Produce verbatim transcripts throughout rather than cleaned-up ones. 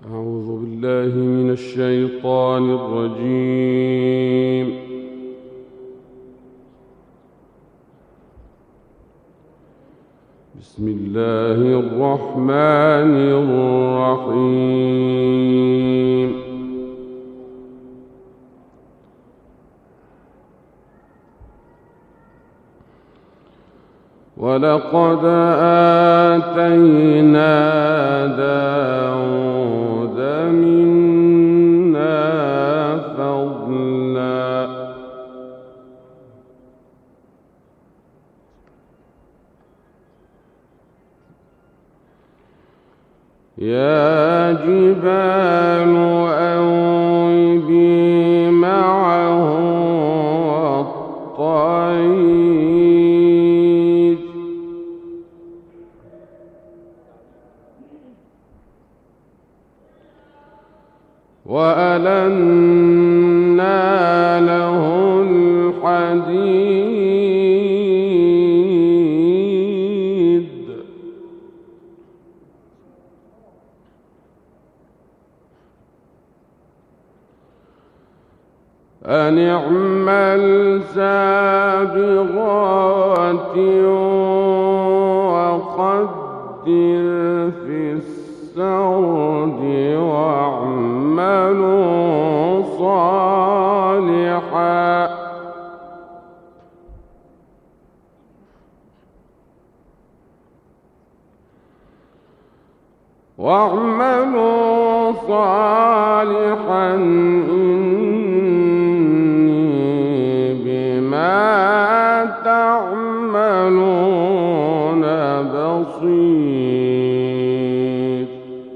أعوذ بالله من الشيطان الرجيم. بسم الله الرحمن الرحيم. ولقد آتينا داود منا فضلا يا جبال أوبي معه والطير وألنا له الحديد أن اعمل سابغات وقدر في السرد واعملوا صالحا واعملوا صالحا إني بما تعملون بصير.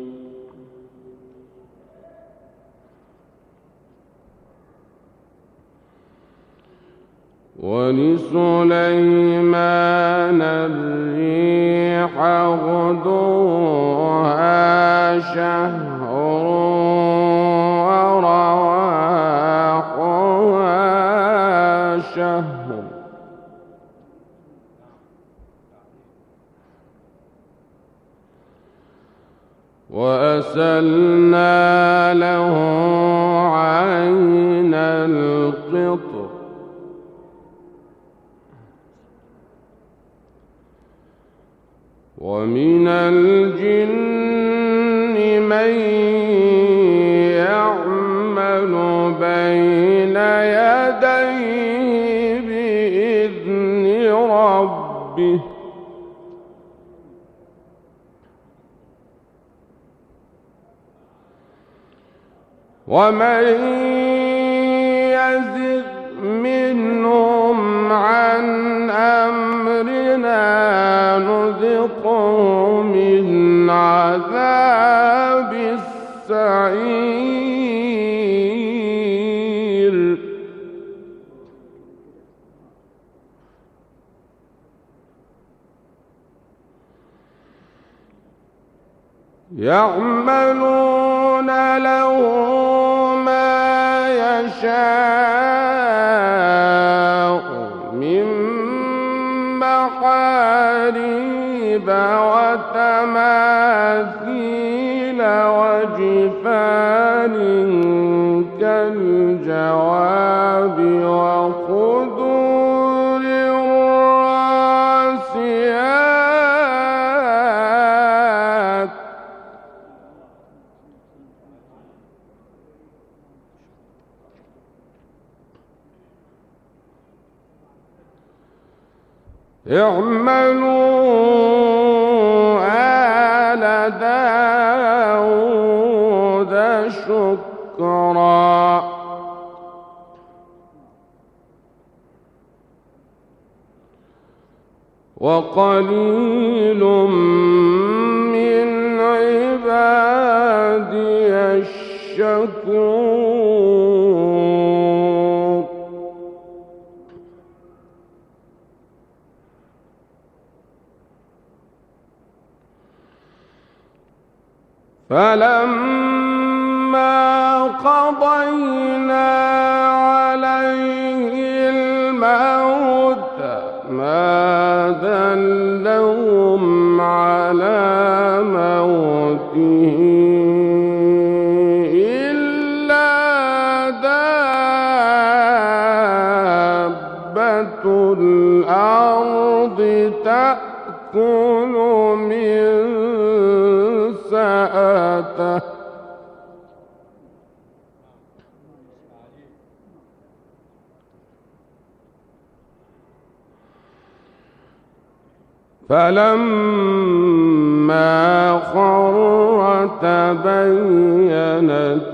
ولسليمان الريح غدوها شهر ورواحها شهر وأسلنا له عين القطر ومن الجن من يعمل بين يديه بإذن ربه ومن يزغ منهم عن أمرنا نذقه من عذاب السعير. يعملون له ما يشاء من محاريب وتماثيل وجفان كالجواب وقدور الراسيات اعملوا آل داود شكرا وقليل من عبادي الشكور. فلما قضينا عليه الموت ما دلهم على موته ثبته فلما خر تبينت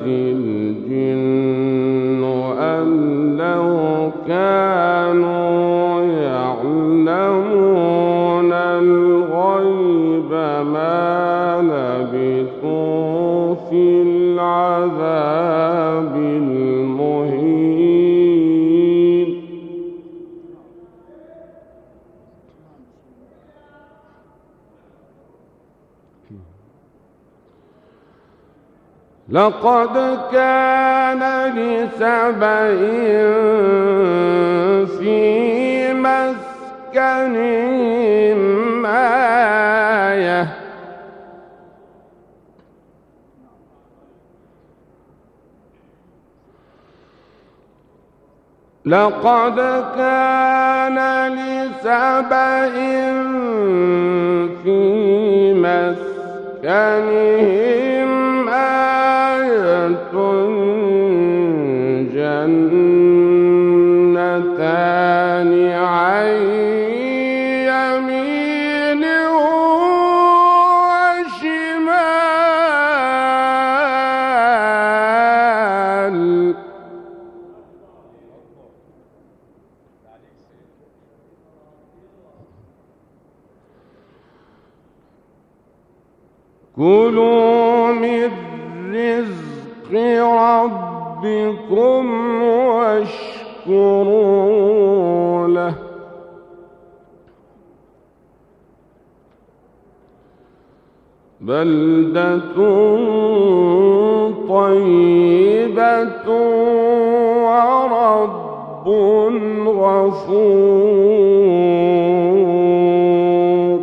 الجن أن لو كانوا يعلمون الغيب ما لبثوا في العذاب المهين. لقد كان لسبإ في مسكنهم آية لقد كان لسبإ في مسكنهم جنتان عن يمين وشمال كلوا من رزق ربكم واشكروا له بلدة طيبة ورب غفور.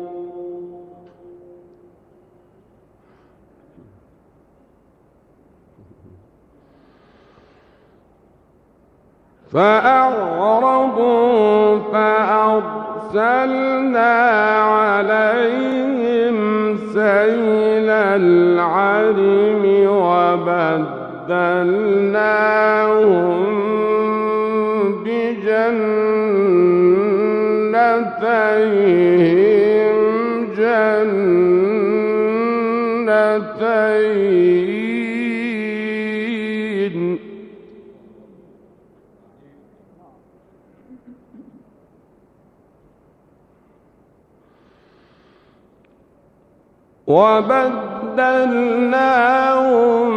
فأعرضوا فأرسلنا عليهم سيل العرم وبدلناهم بجنتيهم جنتين وبدلناهم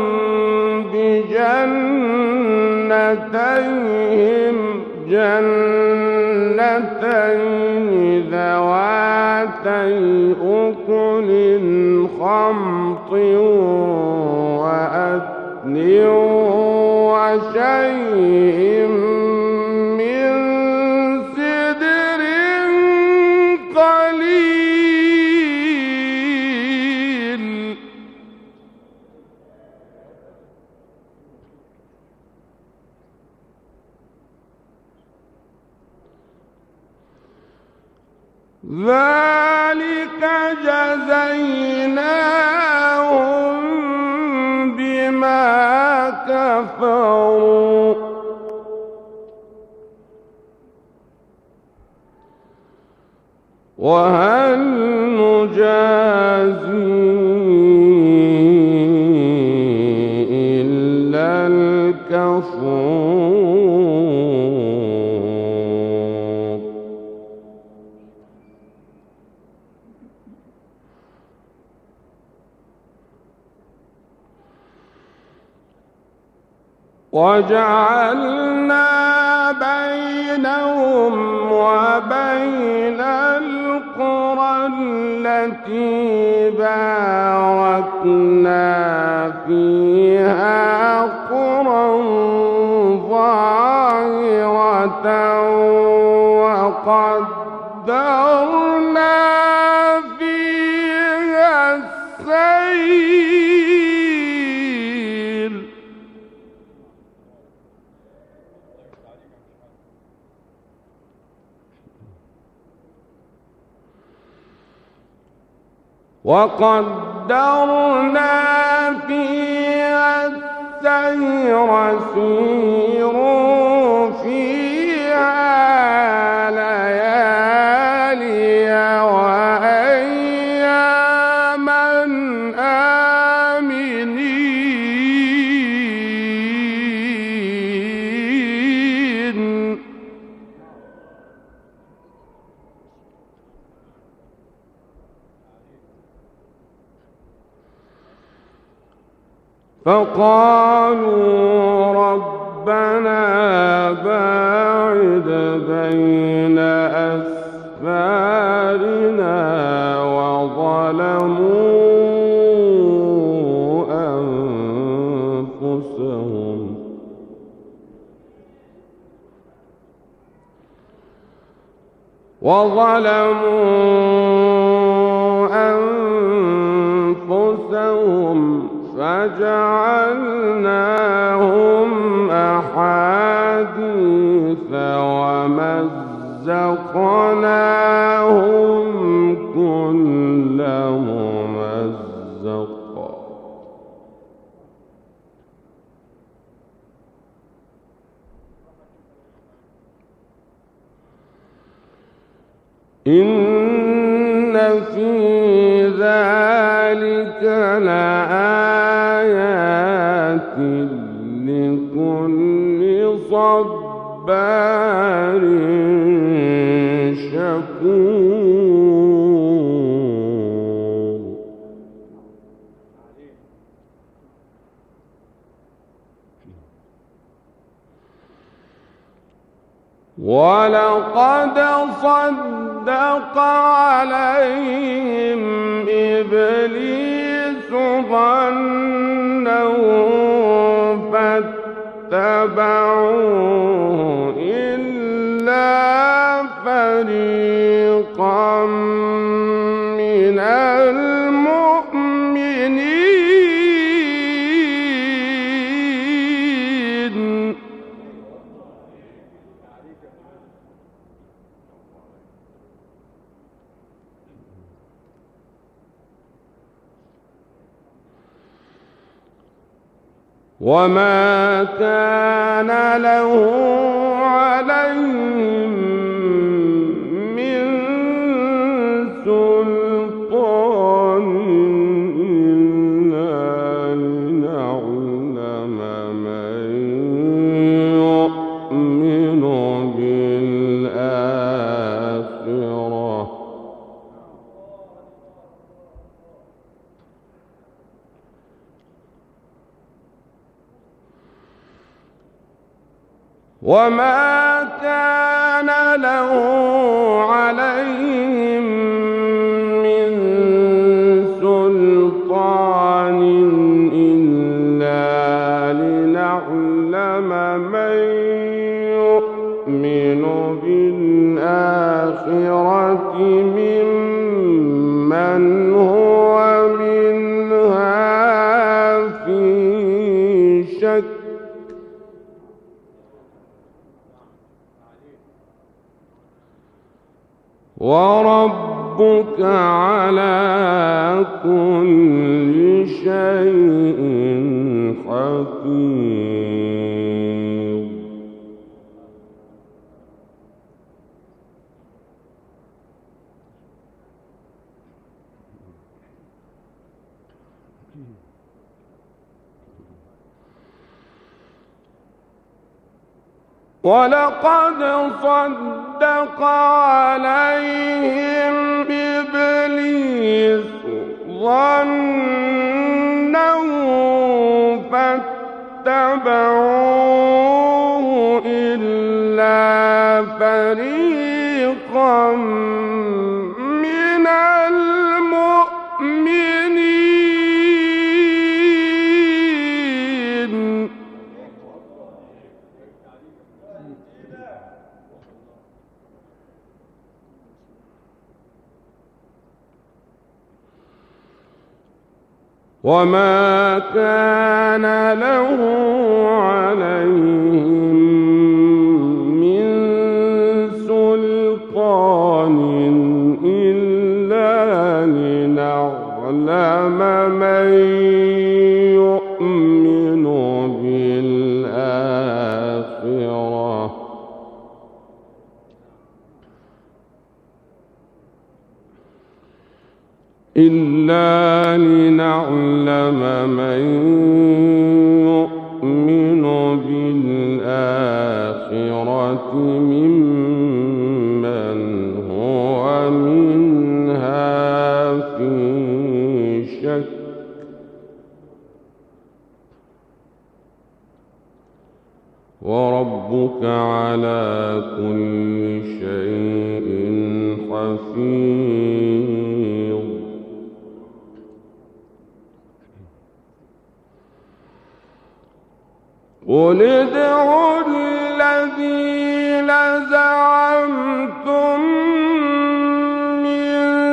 بجنتيهم جنتين ذواتي أكل خمط وأثل وشيء من سدر قليل. ذلك جزيناهم بما كفروا وهل نجازي إلا الكفور. وجعلنا بينهم وبين القرى التي باركنا فيها قرى ظاهرة وقدرنا فيها السير. وقد قدرنا فيها السير سيروا فيها ليالي وأياما آمنين. فقالوا ربنا باعد بين أسفارنا وظلموا أنفسهم وظلموا أنفسهم فجعلناهم أحاديث ومزقناهم كل ممزق. إن في ذلك لآيات لكل صبار شكور. ولقد صدق عليهم إبليس ظنه فاتبعوه إلا فريقا من المؤمنين. وما كان له عليهم من سلطان إلا لنعلم من يؤمن بالآخرة وما كان له عليهم من سلطان إلا لنعلم من يؤمن بالآخرة ممن هو منها في شك. وربك على كل شيء حفيظ. ولقد صدق عليهم إبليس ظنه فاتبعوه إلا فريقا من المؤمنين. وما كان له عليهم من سلطان إلا لنعلم لنعلم من يؤمن بالآخرة إلا لنعلم من يؤمن بالآخرة ممن هو منها في شك وربك على كل شيء حفيظ. قل ادعوا الذين زعمتم من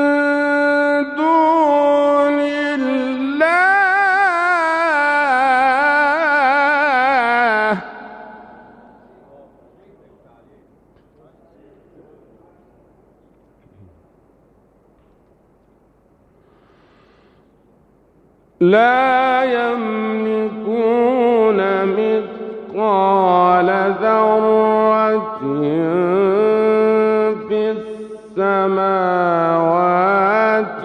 دون الله لا يملكون مثقال ذرة في السماوات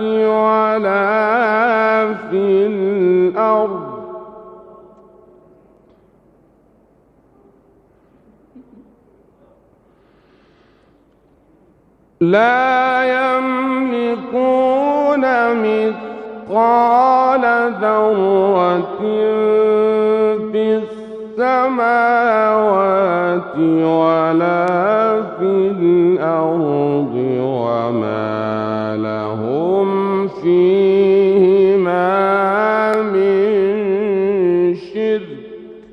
ولا في الأرض لا يملكون مثقال ذرة في السماوات ولا في الأرض وما لهم فيهما من شرك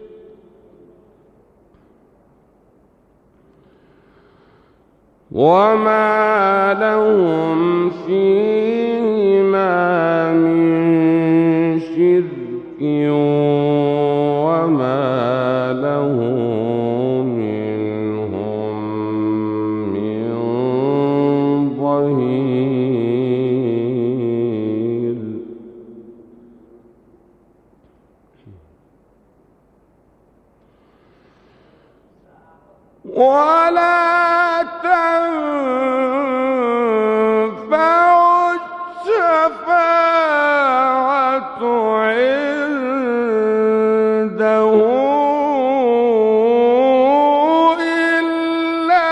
وما لهم فيهما من شرك وما له منهم من ظهير. ولا تنفع الشفاعة عنده إلا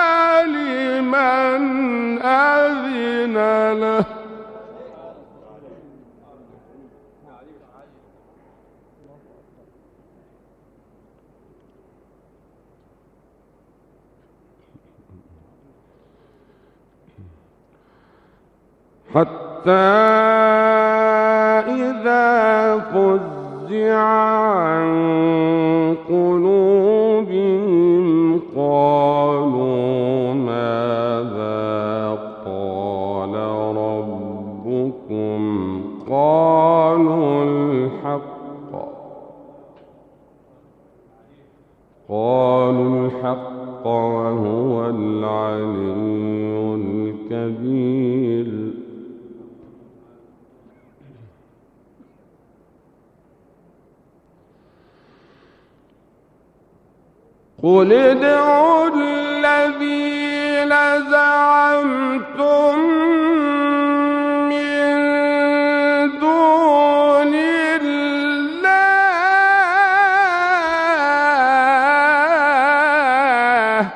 لمن أذن له حتى إذا فزع عن قلوبهم قالوا ماذا قال ربكم قالوا الحق قالوا الحق وهو العلي الكبير. قل ادعوا الذين زعمتم من دون الله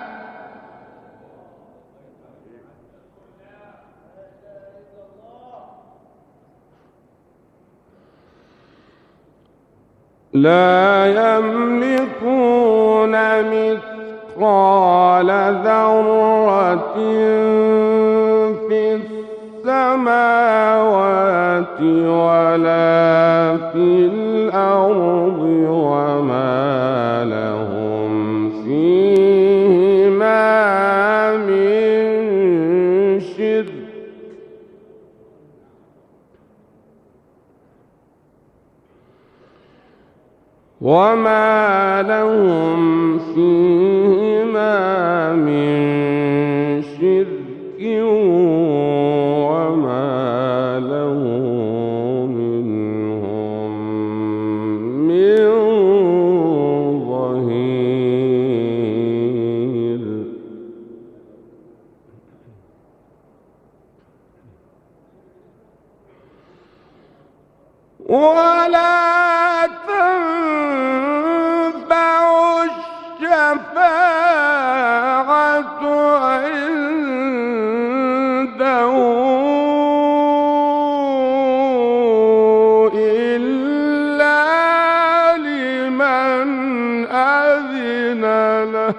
لا يملكون مثقال ذرة في السماوات ولا في الأرض وما لهم فيهما من شرك وما لهم فيهما من شرك وما له ولا تنفع الشفاعة عنده إلا لمن أذن له.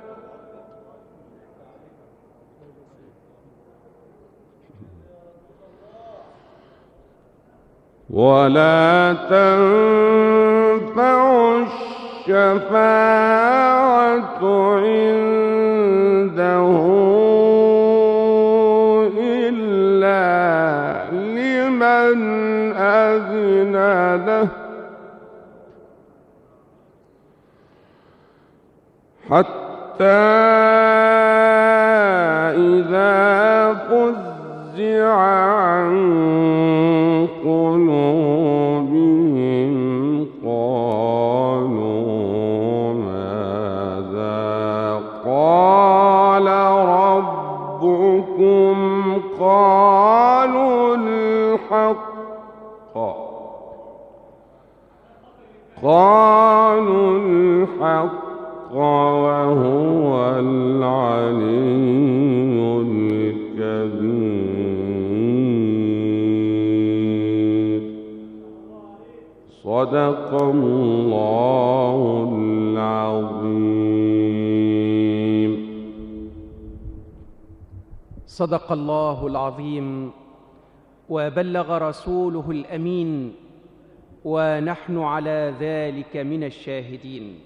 ولا تنفع الشفاعة عنده إلا لمن أذن له حتى إذا فزع عن قلوبهم قالوا ماذا قال ربكم قالوا الحق قالوا الحق وهو العلي الكبير. صدق الله العظيم. صدق الله العظيم وبلغ رسوله الأمين ونحن على ذلك من الشاهدين.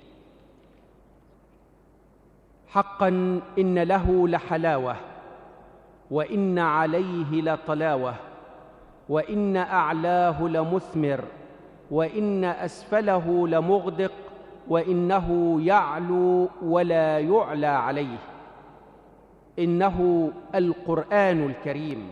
حقا إن له لحلاوة وإن عليه لطلاوة وإن أعلاه لمثمر وإن أسفله لمغدق وإنه يعلو ولا يعلى عليه. إنه القرآن الكريم.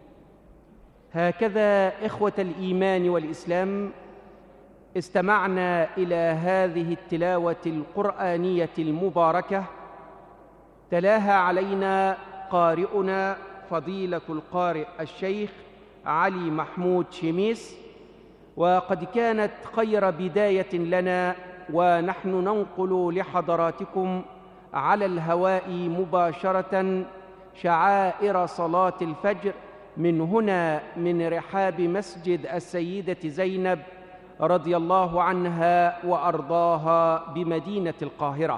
هكذا إخوة الإيمان والإسلام استمعنا إلى هذه التلاوة القرآنية المباركة تلاها علينا قارئنا فضيلة القارئ الشيخ علي محمود شميس، وقد كانت خير بداية لنا ونحن ننقل لحضراتكم على الهواء مباشرة شعائر صلاة الفجر من هنا من رحاب مسجد السيدة زينب رضي الله عنها وأرضاها بمدينة القاهرة.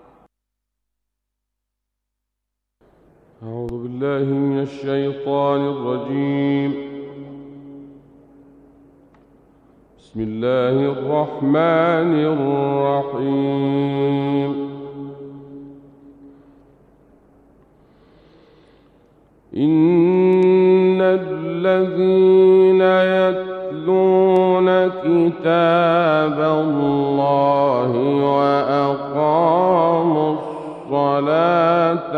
أعوذ بالله من الشيطان الرجيم. بسم الله الرحمن الرحيم. إن الذين يتلون كتاب الله وأقاموا الصلاة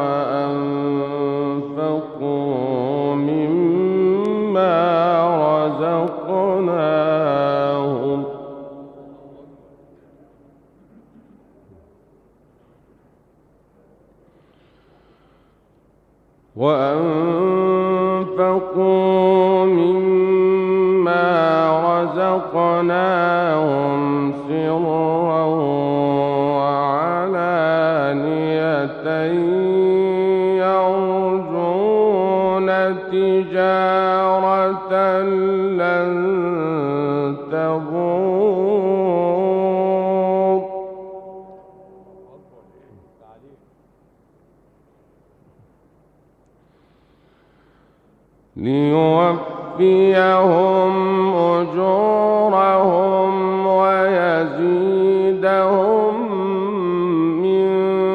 وأنفقوا مما رزقناهم وأنفقوا مما رزقناهم سرا وعلانية يرجون تجارة لن تبور ليوفيهم أجورهم ويزيدهم من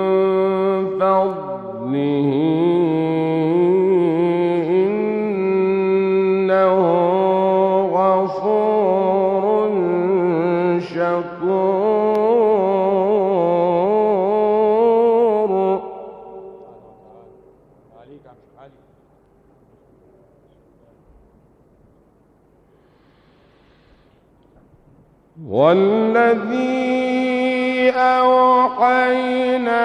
فضله إنه غفور شكور. والذي أوحينا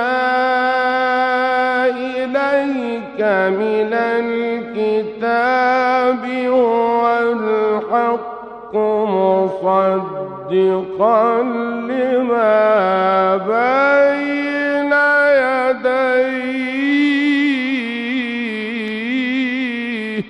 إليك من الكتاب هو الحق مصدقا لما بين يديه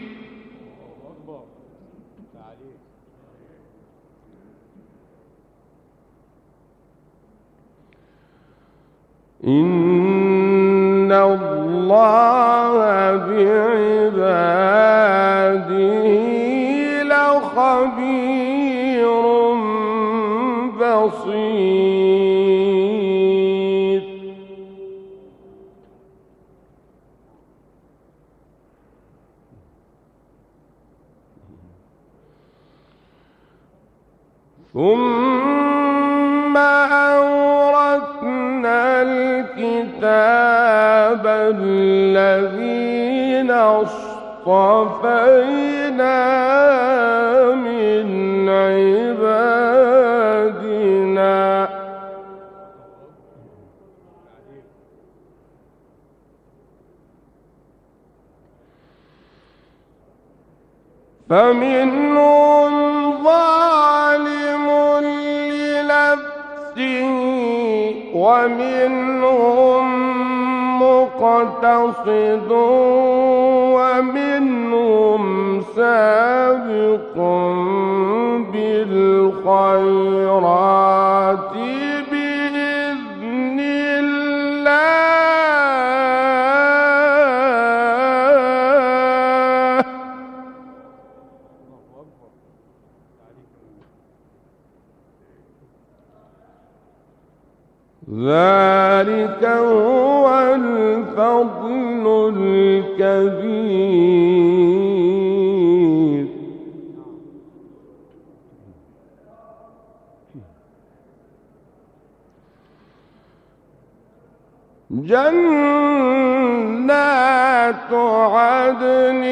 إن الله بعباده لخبير بصير. ثم أورثنا الكتاب الذين اصطفينا من عبادنا فمنهم ظالم لنفسه ومنهم مقتصد ومنهم سابق بالخيرات بإذن الله. ذلك هو الفضل الكبير. جنات عدن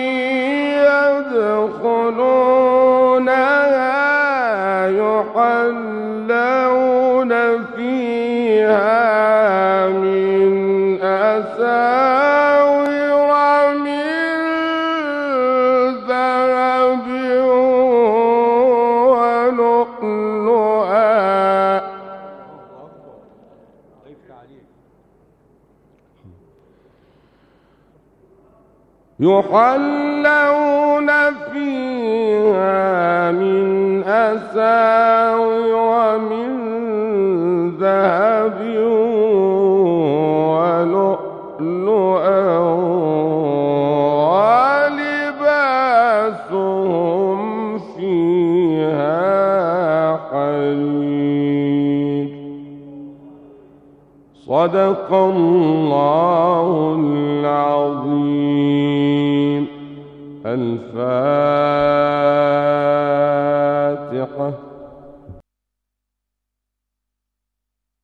يدخلونها يحلون فيها من أساور من ذهب ولؤلؤا يحلون فيها من أساور من ذهب ولؤلؤا ولباسهم فيها حرير. صدق الله العظيم. الفاتحة.